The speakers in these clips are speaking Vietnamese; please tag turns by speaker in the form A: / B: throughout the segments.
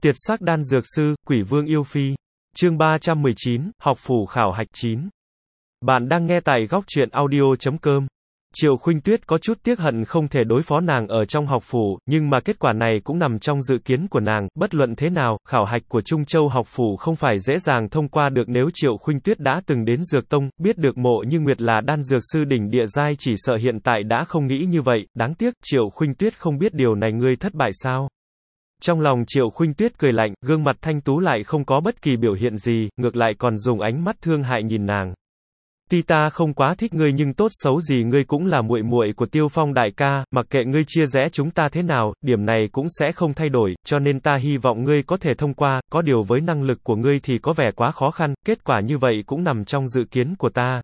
A: Tiệt sắc đan dược sư, quỷ vương yêu phi. Chương 319, học phủ khảo hạch 9. Bạn đang nghe tại góc truyện audio.com. Triệu Khuynh Tuyết có chút tiếc hận không thể đối phó nàng ở trong học phủ, nhưng mà kết quả này cũng nằm trong dự kiến của nàng, bất luận thế nào, khảo hạch của Trung Châu học phủ không phải dễ dàng thông qua được. Nếu Triệu Khuynh Tuyết đã từng đến Dược Tông, biết được Mộ Như Nguyệt là đan dược sư đỉnh địa giai, chỉ sợ hiện tại đã không nghĩ như vậy. Đáng tiếc, Triệu Khuynh Tuyết không biết điều này. Ngươi thất bại sao? Trong lòng Triệu Khuynh Tuyết cười lạnh, gương mặt thanh tú lại không có bất kỳ biểu hiện gì, ngược lại còn dùng ánh mắt thương hại nhìn nàng. Tuy ta không quá thích ngươi nhưng tốt xấu gì ngươi cũng là muội muội của Tiêu Phong đại ca, mặc kệ ngươi chia rẽ chúng ta thế nào, điểm này cũng sẽ không thay đổi, cho nên ta hy vọng ngươi có thể thông qua, có điều với năng lực của ngươi thì có vẻ quá khó khăn, kết quả như vậy cũng nằm trong dự kiến của ta.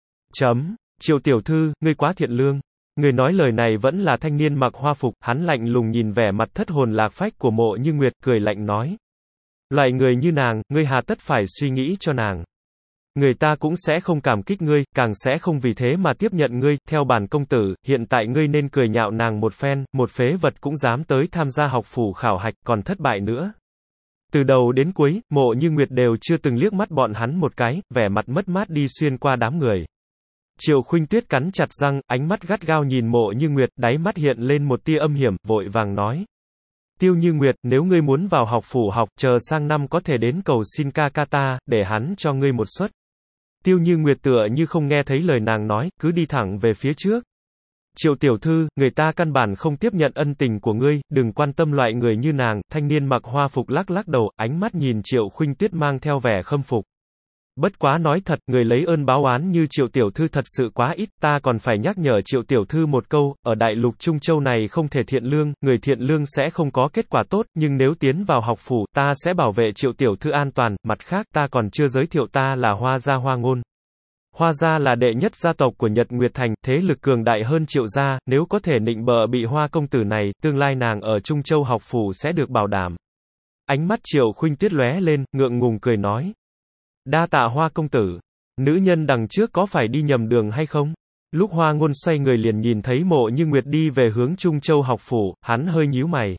A: Triệu tiểu thư, ngươi quá thiện lương. Người nói lời này vẫn là thanh niên mặc hoa phục, hắn lạnh lùng nhìn vẻ mặt thất hồn lạc phách của Mộ Như Nguyệt, cười lạnh nói. Loại người như nàng, ngươi hà tất phải suy nghĩ cho nàng. Người ta cũng sẽ không cảm kích ngươi, càng sẽ không vì thế mà tiếp nhận ngươi, theo bản công tử, hiện tại ngươi nên cười nhạo nàng một phen, một phế vật cũng dám tới tham gia học phủ khảo hạch, còn thất bại nữa. Từ đầu đến cuối, Mộ Như Nguyệt đều chưa từng liếc mắt bọn hắn một cái, vẻ mặt mất mát đi xuyên qua đám người. Triệu Khuynh Tuyết cắn chặt răng, ánh mắt gắt gao nhìn Mộ Như Nguyệt, đáy mắt hiện lên một tia âm hiểm, vội vàng nói. Tiêu Như Nguyệt, nếu ngươi muốn vào học phủ học, chờ sang năm có thể đến cầu xin ca ca ta, để hắn cho ngươi một suất. Tiêu Như Nguyệt tựa như không nghe thấy lời nàng nói, cứ đi thẳng về phía trước. Triệu tiểu thư, người ta căn bản không tiếp nhận ân tình của ngươi, đừng quan tâm loại người như nàng. Thanh niên mặc hoa phục lắc lắc đầu, ánh mắt nhìn Triệu Khuynh Tuyết mang theo vẻ khâm phục. Bất quá nói thật, người lấy ơn báo oán như Triệu tiểu thư thật sự quá ít, ta còn phải nhắc nhở Triệu tiểu thư một câu, ở đại lục Trung Châu này không thể thiện lương, người thiện lương sẽ không có kết quả tốt, nhưng nếu tiến vào học phủ, ta sẽ bảo vệ Triệu tiểu thư an toàn. Mặt khác, ta còn chưa giới thiệu ta là Hoa gia Hoa Ngôn. Hoa gia là đệ nhất gia tộc của Nhật Nguyệt Thành, thế lực cường đại hơn Triệu gia, nếu có thể nịnh bợ bị Hoa công tử này, tương lai nàng ở Trung Châu học phủ sẽ được bảo đảm. Ánh mắt Triệu Khuynh Tuyết lóe lên, ngượng ngùng cười nói. Đa tạ Hoa công tử. Nữ nhân đằng trước có phải đi nhầm đường hay không? Lúc Hoa Ngôn xoay người liền nhìn thấy Mộ Như Nguyệt đi về hướng Trung Châu học phủ, hắn hơi nhíu mày.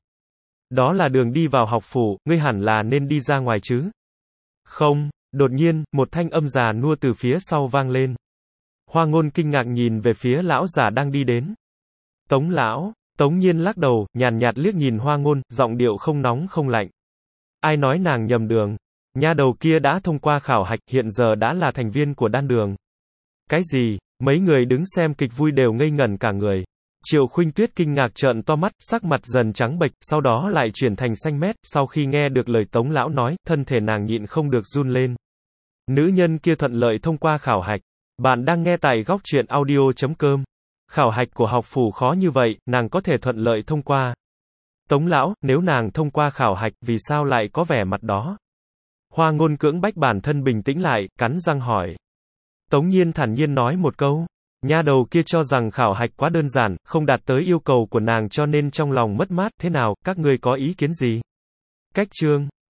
A: Đó là đường đi vào học phủ, ngươi hẳn là nên đi ra ngoài chứ? Không, đột nhiên, một thanh âm già nua từ phía sau vang lên. Hoa Ngôn kinh ngạc nhìn về phía lão giả đang đi đến. Tống lão, Tống Nhiên lắc đầu, nhàn nhạt liếc nhìn Hoa Ngôn, giọng điệu không nóng không lạnh. Ai nói nàng nhầm đường? Nha đầu kia đã thông qua khảo hạch, hiện giờ đã là thành viên của đan đường. Cái gì? Mấy người đứng xem kịch vui đều ngây ngẩn cả người. Triệu Khuynh Tuyết kinh ngạc trợn to mắt, sắc mặt dần trắng bệch, sau đó lại chuyển thành xanh mét, sau khi nghe được lời Tống lão nói, thân thể nàng nhịn không được run lên. Nữ nhân kia thuận lợi thông qua khảo hạch. Bạn đang nghe tại góc truyện audio.com. Khảo hạch của học phủ khó như vậy, nàng có thể thuận lợi thông qua. Tống lão, nếu nàng thông qua khảo hạch, vì sao lại có vẻ mặt đó? Hoa Ngôn cưỡng bách bản thân bình tĩnh lại, cắn răng hỏi. Tống Nhiên thản nhiên nói một câu. Nha đầu kia cho rằng khảo hạch quá đơn giản, không đạt tới yêu cầu của nàng cho nên trong lòng mất mát. Thế nào, các ngươi có ý kiến gì? Cách chương